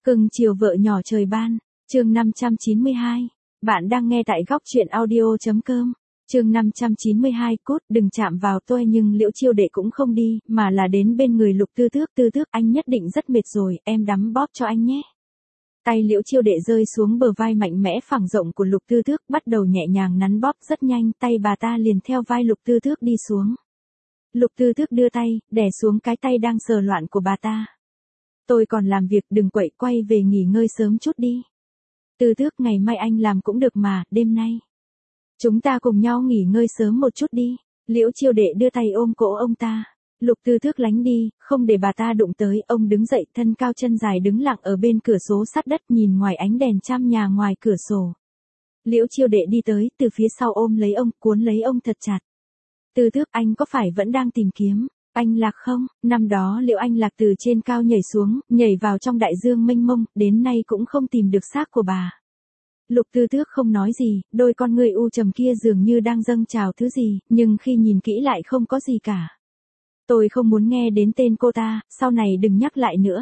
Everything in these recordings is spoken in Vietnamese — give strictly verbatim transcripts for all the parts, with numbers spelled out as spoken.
Cưng chiều vợ nhỏ trời ban, chương năm trăm chín mươi hai. Bạn đang nghe tại góc truyện audio.com. Chương năm trăm chín mươi hai, cút, đừng chạm vào tôi, nhưng Liễu Chiêu Đệ cũng không đi, mà là đến bên người Lục Tư Tước. Tư Tước, anh nhất định rất mệt rồi, em đắm bóp cho anh nhé. Tay Liễu Chiêu Đệ rơi xuống bờ vai mạnh mẽ phẳng rộng của Lục Tư Tước, bắt đầu nhẹ nhàng nắn bóp. Rất nhanh, tay bà ta liền theo vai Lục Tư Tước đi xuống. Lục Tư Tước đưa tay, đè xuống cái tay đang sờ loạn của bà ta. Tôi còn làm việc, đừng quậy, quay về nghỉ ngơi sớm chút đi. Tư Tước, ngày mai anh làm cũng được mà, đêm nay chúng ta cùng nhau nghỉ ngơi sớm một chút đi. Liễu Chiêu Đệ đưa tay ôm cổ ông ta. Lục Tư Tước lánh đi, không để bà ta đụng tới. Ông đứng dậy, thân cao chân dài đứng lặng ở bên cửa sổ sát đất, nhìn ngoài ánh đèn trăm nhà ngoài cửa sổ. Liễu Chiêu Đệ đi tới, từ phía sau ôm lấy ông, cuốn lấy ông thật chặt. Tư Tước, anh có phải vẫn đang tìm kiếm anh Lạc không? Năm đó Liễu Anh Lạc từ trên cao nhảy xuống, nhảy vào trong đại dương mênh mông, đến nay cũng không tìm được xác của bà. Lục Tư Tước không nói gì, đôi con người u trầm kia dường như đang dâng trào thứ gì, nhưng khi nhìn kỹ lại không có gì cả. Tôi không muốn nghe đến tên cô ta, sau này đừng nhắc lại nữa.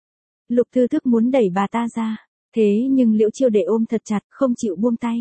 Lục Tư Tước muốn đẩy bà ta ra, thế nhưng Liễu Chiêu Đệ ôm thật chặt, không chịu buông tay.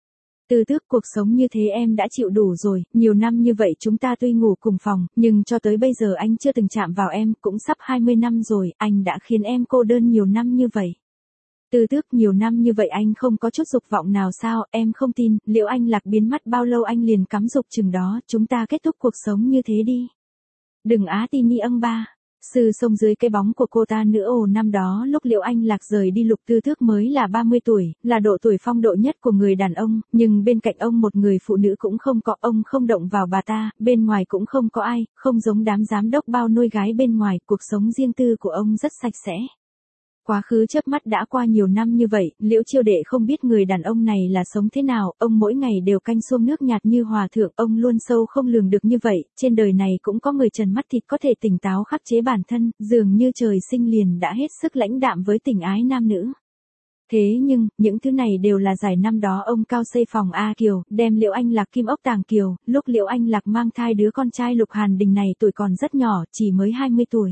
Tư Tước, cuộc sống như thế em đã chịu đủ rồi, nhiều năm như vậy chúng ta tuy ngủ cùng phòng, nhưng cho tới bây giờ anh chưa từng chạm vào em, cũng sắp hai mươi năm rồi, anh đã khiến em cô đơn nhiều năm như vậy. Tư Tước, nhiều năm như vậy anh không có chút dục vọng nào sao? Em không tin. Liễu Anh Lạc biến mất bao lâu anh liền cắm dục chừng đó, chúng ta kết thúc cuộc sống như thế đi. Đừng á tin ni âng ba. Sư sông dưới cái bóng của cô ta nữa. Ồ, năm đó lúc Liễu Anh Lạc rời đi, Lục Tư Tước mới là ba mươi tuổi, là độ tuổi phong độ nhất của người đàn ông, nhưng bên cạnh ông một người phụ nữ cũng không có, ông không động vào bà ta, bên ngoài cũng không có ai, không giống đám giám đốc bao nuôi gái bên ngoài, cuộc sống riêng tư của ông rất sạch sẽ. Quá khứ chớp mắt đã qua nhiều năm như vậy, Liễu Chiêu Đệ không biết người đàn ông này là sống thế nào, ông mỗi ngày đều canh xuông nước nhạt như hòa thượng, ông luôn sâu không lường được như vậy, trên đời này cũng có người trần mắt thịt có thể tỉnh táo khắc chế bản thân, dường như trời sinh liền đã hết sức lãnh đạm với tình ái nam nữ. Thế nhưng, những thứ này đều là giải năm đó ông cao xây phòng A Kiều, đem Liễu Anh Lạc kim ốc tàng kiều, lúc Liễu Anh Lạc mang thai đứa con trai Lục Hàn Đình này tuổi còn rất nhỏ, chỉ mới hai mươi tuổi.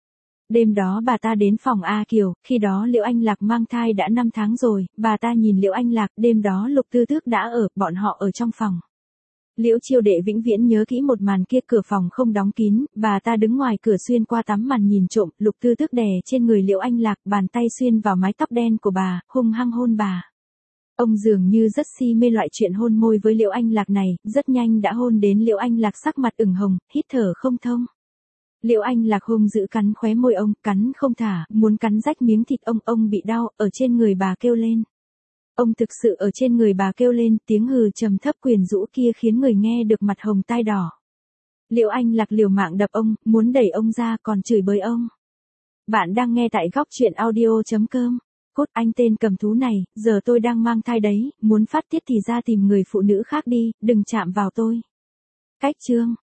Đêm đó bà ta đến phòng A Kiều, khi đó Liễu Anh Lạc mang thai đã năm tháng rồi, bà ta nhìn Liễu Anh Lạc, đêm đó Lục Tư Tước đã ở, bọn họ ở trong phòng. Liễu Chiêu Đệ vĩnh viễn nhớ kỹ một màn kia, cửa phòng không đóng kín, bà ta đứng ngoài cửa xuyên qua tấm màn nhìn trộm, Lục Tư Tước đè trên người Liễu Anh Lạc, bàn tay xuyên vào mái tóc đen của bà, hung hăng hôn bà. Ông dường như rất si mê loại chuyện hôn môi với Liễu Anh Lạc này, rất nhanh đã hôn đến Liễu Anh Lạc sắc mặt ửng hồng, hít thở không thông. Liễu Anh Lạc hung dữ cắn khóe môi ông, cắn không thả, muốn cắn rách miếng thịt ông, ông bị đau, ở trên người bà kêu lên. Ông thực sự ở trên người bà kêu lên, tiếng hừ trầm thấp quyến rũ kia khiến người nghe được mặt hồng tai đỏ. Liễu Anh Lạc liều mạng đập ông, muốn đẩy ông ra còn chửi bới ông. Bạn đang nghe tại góc truyện audio.com. Cốt, anh tên cầm thú này, giờ tôi đang mang thai đấy, muốn phát tiết thì ra tìm người phụ nữ khác đi, đừng chạm vào tôi. Cách chương.